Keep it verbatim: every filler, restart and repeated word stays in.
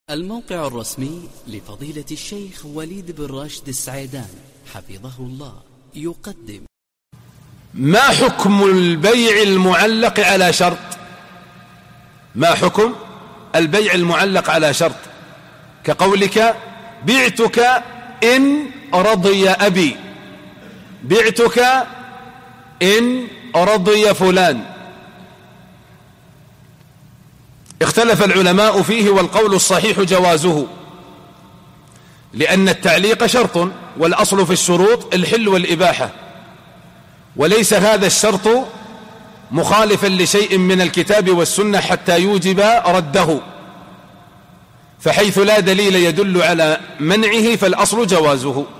الموقع الرسمي لفضيلة الشيخ وليد بن راشد السعيدان حفظه الله يقدم: ما حكم البيع المعلق على شرط؟ ما حكم البيع المعلق على شرط؟ كقولك: بعتك إن رضي أبي، بعتك إن رضي فلان. اختلف العلماء فيه، والقول الصحيح جوازه، لأن التعليق شرط، والأصل في الشروط الحل والإباحة، وليس هذا الشرط مخالفا لشيء من الكتاب والسنة حتى يوجب رده، فحيث لا دليل يدل على منعه فالأصل جوازه.